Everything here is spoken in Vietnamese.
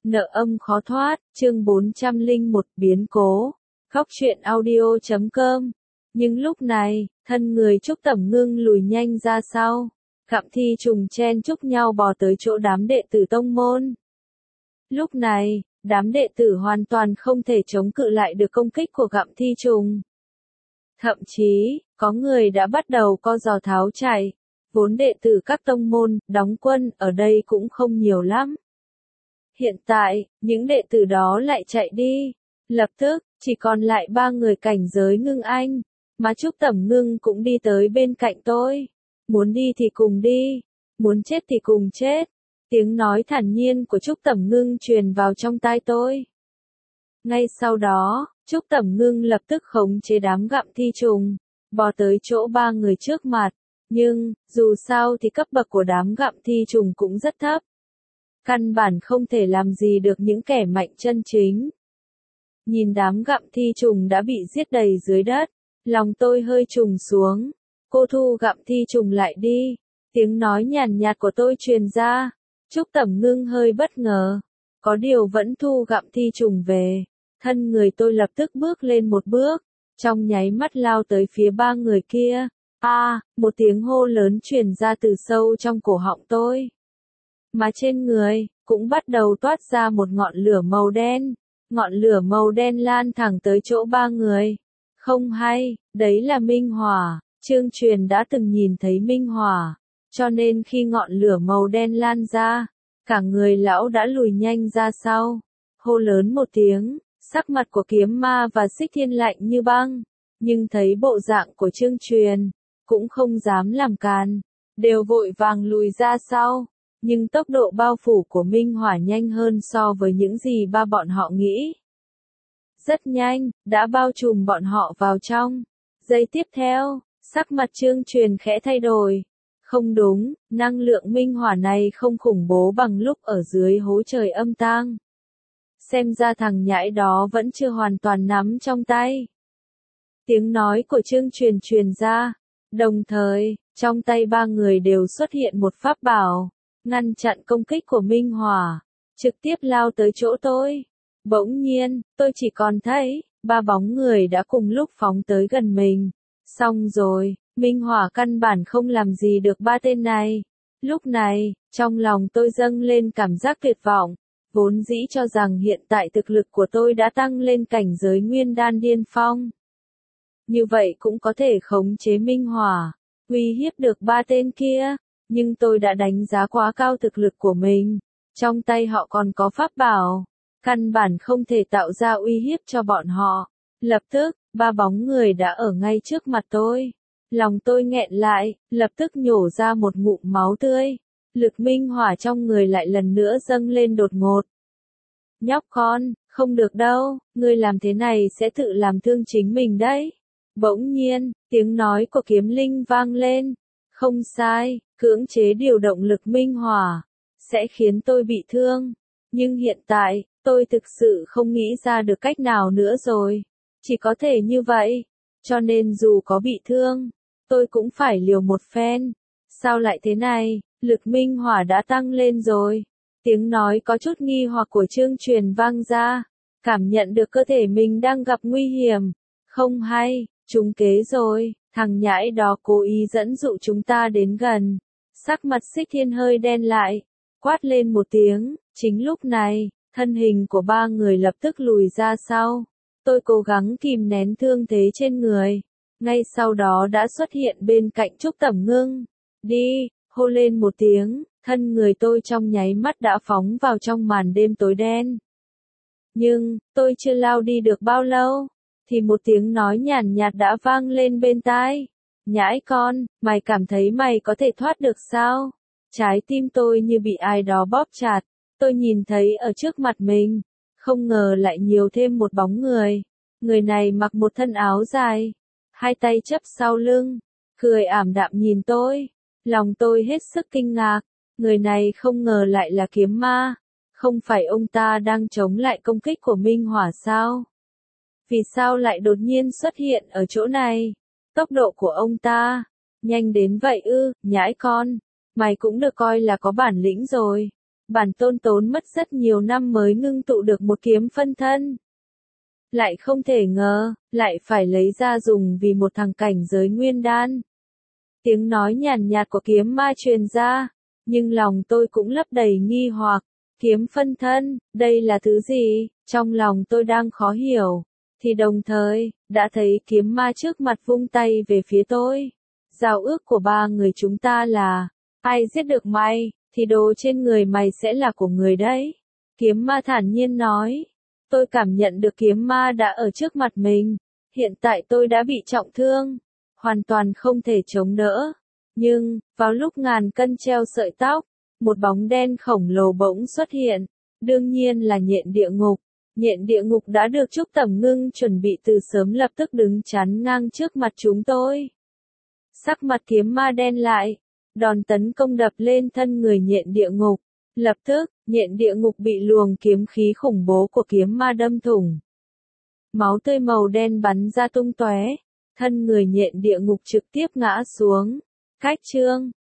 Nợ âm khó thoát, chương 401 biến cố. Khóc chuyện audio.com. Nhưng lúc này, thân người Trúc Tẩm Ngưng lùi nhanh ra sau. Gặm Thi Trùng chen chúc nhau bò tới chỗ đám đệ tử tông môn. Lúc này, đám đệ tử hoàn toàn không thể chống cự lại được công kích của Gặm Thi Trùng. Thậm chí, có người đã bắt đầu co giò tháo chạy. Vốn đệ tử các tông môn, đóng quân ở đây cũng không nhiều lắm. Hiện tại, những đệ tử đó lại chạy đi. Lập tức, chỉ còn lại 3 người cảnh giới Ngưng Anh. Mà Trúc Tẩm Ngưng cũng đi tới bên cạnh tôi. Muốn đi thì cùng đi. Muốn chết thì cùng chết. Tiếng nói thản nhiên của Trúc Tẩm Ngưng truyền vào trong tai tôi. Ngay sau đó, Trúc Tẩm Ngưng lập tức khống chế đám Gặm Thi Trùng, bò tới chỗ 3 người trước mặt. Nhưng, dù sao thì cấp bậc của đám Gặm Thi Trùng cũng rất thấp. Căn bản không thể làm gì được những kẻ mạnh chân chính. Nhìn đám Gặm Thi Trùng đã bị giết đầy dưới đất, lòng tôi hơi trùng xuống. Cô thu Gặm Thi Trùng lại đi. Tiếng nói nhàn nhạt của tôi truyền ra. Trúc Tẩm Ngưng hơi bất ngờ. Có điều vẫn thu Gặm Thi Trùng về. Thân người tôi lập tức bước lên một bước. Trong nháy mắt lao tới phía 3 người kia. Một tiếng hô lớn truyền ra từ sâu trong cổ họng tôi. Mà trên người, cũng bắt đầu toát ra một ngọn lửa màu đen. Ngọn lửa màu đen lan thẳng tới chỗ 3 người. Không hay, đấy là minh hỏa. Trương Truyền đã từng nhìn thấy minh hỏa. Cho nên khi ngọn lửa màu đen lan ra, cả người lão đã lùi nhanh ra sau. Hô lớn một tiếng, sắc mặt của Kiếm Ma và Xích Thiên lạnh như băng. Nhưng thấy bộ dạng của Trương Truyền, cũng không dám làm càn. Đều vội vàng lùi ra sau. Nhưng tốc độ bao phủ của minh hỏa nhanh hơn so với những gì bọn họ nghĩ. Rất nhanh, đã bao trùm bọn họ vào trong. Giây tiếp theo, sắc mặt Trương Truyền khẽ thay đổi. Không đúng, năng lượng minh hỏa này không khủng bố bằng lúc ở dưới hố trời âm tang. Xem ra thằng nhãi đó vẫn chưa hoàn toàn nắm trong tay. Tiếng nói của Trương Truyền truyền ra. Đồng thời, trong tay 3 người đều xuất hiện một pháp bảo. Ngăn chặn công kích của minh hỏa, trực tiếp lao tới chỗ tôi. Bỗng nhiên, tôi chỉ còn thấy 3 bóng người đã cùng lúc phóng tới gần mình. Xong rồi, minh hỏa căn bản không làm gì được 3 tên này. Lúc này, trong lòng tôi dâng lên cảm giác tuyệt vọng. Vốn dĩ cho rằng hiện tại thực lực của tôi đã tăng lên cảnh giới nguyên đan điên phong. Như vậy cũng có thể khống chế minh hỏa, uy hiếp được 3 tên kia. Nhưng tôi đã đánh giá quá cao thực lực của mình. Trong tay họ còn có pháp bảo. Căn bản không thể tạo ra uy hiếp cho bọn họ. Lập tức, 3 bóng người đã ở ngay trước mặt tôi. Lòng tôi nghẹn lại, lập tức nhổ ra một ngụm máu tươi. Lực minh hỏa trong người lại lần nữa dâng lên đột ngột. Nhóc con, không được đâu, ngươi làm thế này sẽ tự làm thương chính mình đấy. Bỗng nhiên, tiếng nói của Kiếm Linh vang lên. Không sai, cưỡng chế điều động lực minh hỏa, sẽ khiến tôi bị thương. Nhưng hiện tại, tôi thực sự không nghĩ ra được cách nào nữa rồi. Chỉ có thể như vậy. Cho nên dù có bị thương, tôi cũng phải liều một phen. Sao lại thế này, lực minh hỏa đã tăng lên rồi. Tiếng nói có chút nghi hoặc của Trương Truyền vang ra. Cảm nhận được cơ thể mình đang gặp nguy hiểm. Không hay, trúng kế rồi. Thằng nhãi đó cố ý dẫn dụ chúng ta đến gần. Sắc mặt Xích Thiên hơi đen lại. Quát lên một tiếng. Chính lúc này, thân hình của 3 người lập tức lùi ra sau. Tôi cố gắng kìm nén thương thế trên người. Ngay sau đó đã xuất hiện bên cạnh Trúc Tẩm Ngưng. Đi, hô lên một tiếng. Thân người tôi trong nháy mắt đã phóng vào trong màn đêm tối đen. Nhưng, tôi chưa lao đi được bao lâu. Thì một tiếng nói nhàn nhạt đã vang lên bên tai. Nhãi con, mày cảm thấy mày có thể thoát được sao? Trái tim tôi như bị ai đó bóp chặt. Tôi nhìn thấy ở trước mặt mình. Không ngờ lại nhiều thêm một bóng người. Người này mặc một thân áo dài. 2 tay chắp sau lưng. Cười ảm đạm nhìn tôi. Lòng tôi hết sức kinh ngạc. Người này không ngờ lại là Kiếm Ma. Không phải ông ta đang chống lại công kích của minh hỏa sao? Vì sao lại đột nhiên xuất hiện ở chỗ này? Tốc độ của ông ta, nhanh đến vậy ư, nhãi con. Mày cũng được coi là có bản lĩnh rồi. Bản tôn tốn mất rất nhiều năm mới ngưng tụ được một kiếm phân thân. Lại không thể ngờ, lại phải lấy ra dùng vì một thằng cảnh giới nguyên đan. Tiếng nói nhàn nhạt của kiếm ma truyền ra, nhưng lòng tôi cũng lấp đầy nghi hoặc. Kiếm phân thân, đây là thứ gì? Trong lòng tôi đang khó hiểu, thì đồng thời, đã thấy kiếm ma trước mặt vung tay về phía tôi. Giao ước của ba người chúng ta là, ai giết được mày, thì đồ trên người mày sẽ là của người đấy. Kiếm ma thản nhiên nói. Tôi cảm nhận được kiếm ma đã ở trước mặt mình. Hiện tại tôi đã bị trọng thương, hoàn toàn không thể chống đỡ. Nhưng, vào lúc ngàn cân treo sợi tóc, một bóng đen khổng lồ bỗng xuất hiện. Đương nhiên là nhện địa ngục. Nhện địa ngục đã được Trúc Tẩm Ngưng chuẩn bị từ sớm lập tức đứng chắn ngang trước mặt chúng tôi. Sắc mặt kiếm ma đen lại, đòn tấn công đập lên thân người nhện địa ngục. Lập tức, nhện địa ngục bị luồng kiếm khí khủng bố của kiếm ma đâm thủng. Máu tươi màu đen bắn ra tung tóe, thân người nhện địa ngục trực tiếp ngã xuống. Cách chương